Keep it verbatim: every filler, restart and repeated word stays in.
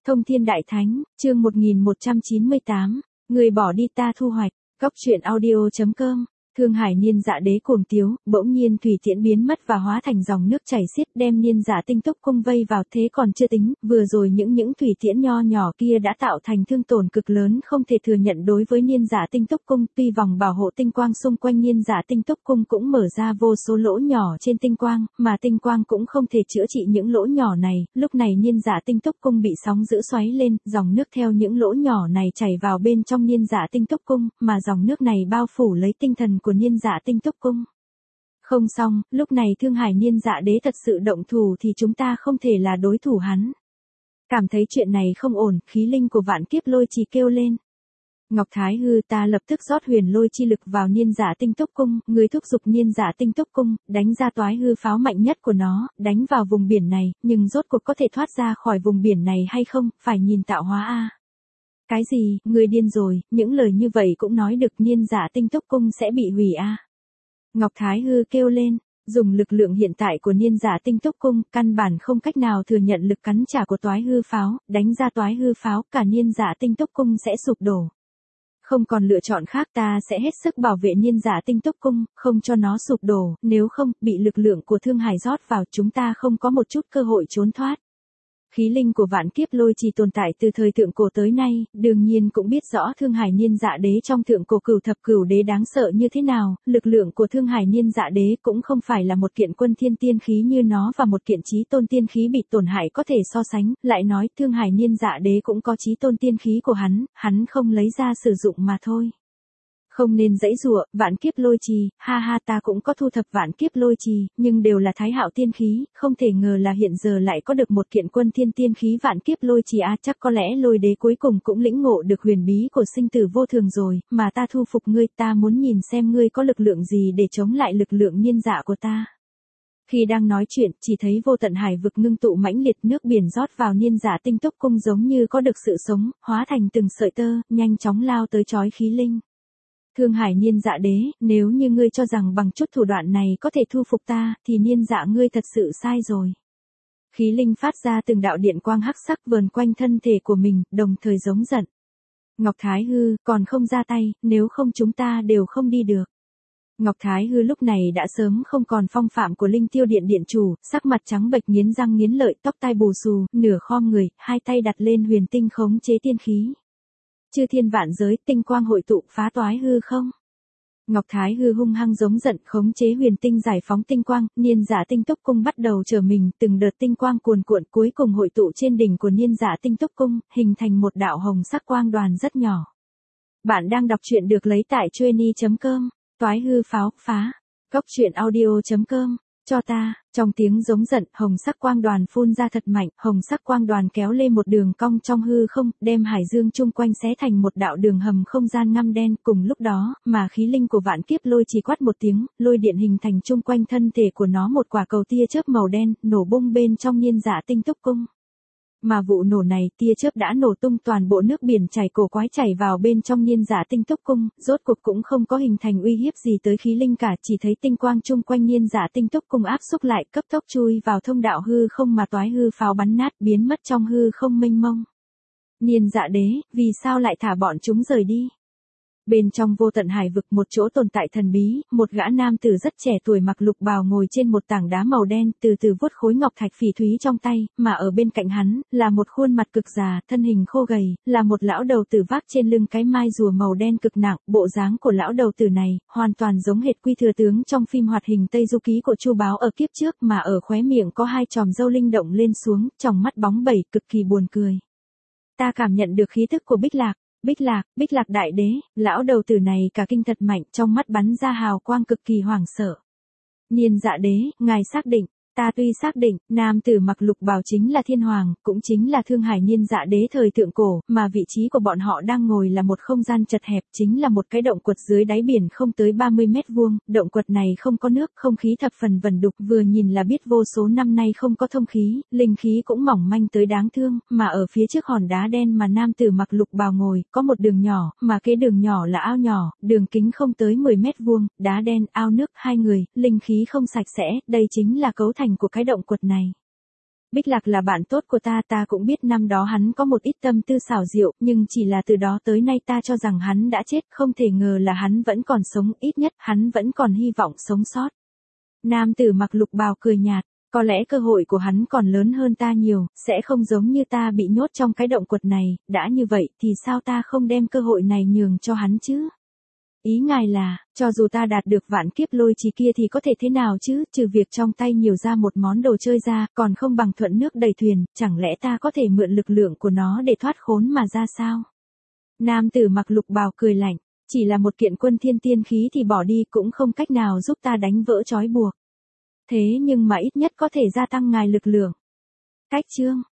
Thông Thiên Đại Thánh, chương một nghìn một trăm chín mươi tám, người bỏ đi ta thu hoạch, góc truyện audio.com. Thương Hải Niên Dạ Đế cuồng tiếu, bỗng nhiên thủy tiễn biến mất và hóa thành dòng nước chảy xiết đem Niên Dạ Tinh Túc Cung vây vào, thế còn chưa tính, vừa rồi những những thủy tiễn nho nhỏ kia đã tạo thành thương tổn cực lớn không thể thừa nhận đối với Niên Dạ Tinh Túc Cung, tuy vòng bảo hộ tinh quang xung quanh Niên Dạ Tinh Túc Cung cũng mở ra vô số lỗ nhỏ trên tinh quang, mà tinh quang cũng không thể chữa trị những lỗ nhỏ này, lúc này Niên Dạ Tinh Túc Cung bị sóng dữ xoáy lên, dòng nước theo những lỗ nhỏ này chảy vào bên trong Niên Dạ Tinh Túc Cung, mà dòng nước này bao phủ lấy tinh thần của Niên Dạ Tinh Túc Cung. Không xong, lúc này Thương Hải Niên Dạ Đế thật sự động thủ thì chúng ta không thể là đối thủ hắn. Cảm thấy chuyện này không ổn, khí linh của Vạn Kiếp Lôi Trì kêu lên. Ngọc Thái Hư, ta lập tức rót huyền lôi chi lực vào Niên Dạ Tinh Túc Cung, người thúc giục Niên Dạ Tinh Túc Cung, đánh ra toái hư pháo mạnh nhất của nó, đánh vào vùng biển này, nhưng rốt cuộc có thể thoát ra khỏi vùng biển này hay không, phải nhìn tạo hóa a. Cái gì, người điên rồi, những lời như vậy cũng nói được, Niên Dạ Tinh Túc Cung sẽ bị hủy a. Ngọc Thái Hư kêu lên, dùng lực lượng hiện tại của Niên Dạ Tinh Túc Cung, căn bản không cách nào thừa nhận lực cắn trả của toái hư pháo, đánh ra toái hư pháo, cả Niên Dạ Tinh Túc Cung sẽ sụp đổ. Không còn lựa chọn khác, ta sẽ hết sức bảo vệ Niên Dạ Tinh Túc Cung, không cho nó sụp đổ, nếu không, bị lực lượng của Thương Hải rót vào, chúng ta không có một chút cơ hội trốn thoát. Khí linh của Vạn Kiếp Lôi Trì tồn tại từ thời thượng cổ tới nay, đương nhiên cũng biết rõ Thương Hải Niên Dạ Đế trong thượng cổ cửu thập cửu đế đáng sợ như thế nào, lực lượng của Thương Hải Niên Dạ Đế cũng không phải là một kiện quân thiên tiên khí như nó và một kiện chí tôn tiên khí bị tổn hại có thể so sánh, lại nói Thương Hải Niên Dạ Đế cũng có chí tôn tiên khí của hắn, hắn không lấy ra sử dụng mà thôi. Không nên giãy giụa, Vạn Kiếp Lôi Trì, ha ha, ta cũng có thu thập Vạn Kiếp Lôi Trì, nhưng đều là Thái Hạo tiên khí, không thể ngờ là hiện giờ lại có được một kiện quân thiên tiên khí Vạn Kiếp Lôi Trì a, à, chắc có lẽ Lôi Đế cuối cùng cũng lĩnh ngộ được huyền bí của sinh tử vô thường rồi, mà ta thu phục ngươi, ta muốn nhìn xem ngươi có lực lượng gì để chống lại lực lượng niên dạ của ta. Khi đang nói chuyện, chỉ thấy vô tận hải vực ngưng tụ mãnh liệt, nước biển rót vào Niên Dạ Tinh Túc Cung giống như có được sự sống, hóa thành từng sợi tơ, nhanh chóng lao tới chói khí linh. Thương Hải Niên Dạ Đế, nếu như ngươi cho rằng bằng chút thủ đoạn này có thể thu phục ta, thì Niên Dạ ngươi thật sự sai rồi. Khí linh phát ra từng đạo điện quang hắc sắc vờn quanh thân thể của mình, đồng thời giống giận. Ngọc Thái Hư, còn không ra tay, nếu không chúng ta đều không đi được. Ngọc Thái Hư lúc này đã sớm không còn phong phạm của Linh Tiêu Điện điện chủ, sắc mặt trắng bệch, nghiến răng nghiến lợi, tóc tai bù xù, nửa khom người, hai tay đặt lên huyền tinh khống chế tiên khí. Chư thiên vạn giới, tinh quang hội tụ, phá toái hư không. Ngọc Thái Hư hung hăng giống giận, khống chế huyền tinh giải phóng tinh quang, Niên Dạ Tinh Túc Cung bắt đầu trở mình, từng đợt tinh quang cuồn cuộn cuối cùng hội tụ trên đỉnh của Niên Dạ Tinh Túc Cung, hình thành một đạo hồng sắc quang đoàn rất nhỏ. Bạn đang đọc truyện được lấy tại chueny chấm com, toái hư pháo, phá, góc truyện audio.com. Cho ta, trong tiếng giống giận, hồng sắc quang đoàn phun ra thật mạnh, hồng sắc quang đoàn kéo lên một đường cong trong hư không, đem hải dương chung quanh xé thành một đạo đường hầm không gian ngăm đen, cùng lúc đó, mà khí linh của Vạn Kiếp Lôi Trì quát một tiếng, lôi điện hình thành chung quanh thân thể của nó một quả cầu tia chớp màu đen, nổ bung bên trong Niên Dạ Tinh Túc Cung. Mà vụ nổ này, tia chớp đã nổ tung toàn bộ nước biển chảy cổ quái chảy vào bên trong Niên Dạ Tinh Túc Cung, rốt cuộc cũng không có hình thành uy hiếp gì tới khí linh cả, chỉ thấy tinh quang chung quanh Niên Dạ Tinh Túc Cung áp xúc lại, cấp tốc chui vào thông đạo hư không mà toái hư pháo bắn nát, biến mất trong hư không mênh mông. Niên Dạ Đế, vì sao lại thả bọn chúng rời đi? Bên trong vô tận hải vực, một chỗ tồn tại thần bí, một gã nam tử rất trẻ tuổi mặc lục bào ngồi trên một tảng đá màu đen, từ từ vuốt khối ngọc thạch phỉ thúy trong tay, mà ở bên cạnh hắn, là một khuôn mặt cực già, thân hình khô gầy, là một lão đầu tử vác trên lưng cái mai rùa màu đen cực nặng, bộ dáng của lão đầu tử này, hoàn toàn giống hệt Quy Thừa Tướng trong phim hoạt hình Tây Du Ký của Chu Báo ở kiếp trước, mà ở khóe miệng có hai chòm râu linh động lên xuống, tròng mắt bóng bẩy, cực kỳ buồn cười. Ta cảm nhận được khí tức của Bích Lạc. Bích Lạc, Bích Lạc Đại Đế, lão đầu tử này cả kinh thật mạnh, trong mắt bắn ra hào quang cực kỳ hoảng sợ. Niên Dạ Đế, ngài xác định, ta tuy xác định, nam tử mặc lục bào chính là Thiên Hoàng, cũng chính là Thương Hải Niên Dạ Đế thời thượng cổ, mà vị trí của bọn họ đang ngồi là một không gian chật hẹp, chính là một cái động quật dưới đáy biển không tới ba mươi mét vuông, động quật này không có nước, không khí thập phần vần đục, vừa nhìn là biết vô số năm nay không có thông khí, linh khí cũng mỏng manh tới đáng thương, mà ở phía trước hòn đá đen mà nam tử mặc lục bào ngồi, có một đường nhỏ, mà cái đường nhỏ là ao nhỏ, đường kính không tới mười mét vuông, đá đen, ao nước, hai người, linh khí không sạch sẽ, đây chính là cấu thành của cái động quật này. Bích Lạc là bạn tốt của ta, ta cũng biết năm đó hắn có một ít tâm tư xảo diệu, nhưng chỉ là từ đó tới nay ta cho rằng hắn đã chết, không thể ngờ là hắn vẫn còn sống, ít nhất hắn vẫn còn hy vọng sống sót. Nam tử mặc lục bào cười nhạt, có lẽ cơ hội của hắn còn lớn hơn ta nhiều, sẽ không giống như ta bị nhốt trong cái động quật này, đã như vậy thì sao ta không đem cơ hội này nhường cho hắn chứ? Ý ngài là, cho dù ta đạt được vạn kiếp lôi trì kia thì có thể thế nào chứ, trừ việc trong tay nhiều ra một món đồ chơi ra, còn không bằng thuận nước đầy thuyền, chẳng lẽ ta có thể mượn lực lượng của nó để thoát khốn mà ra sao? Nam tử mặc lục bào cười lạnh, chỉ là một kiện quân thiên tiên khí thì bỏ đi cũng không cách nào giúp ta đánh vỡ trói buộc. Thế nhưng mà ít nhất có thể gia tăng ngài lực lượng. Cách chương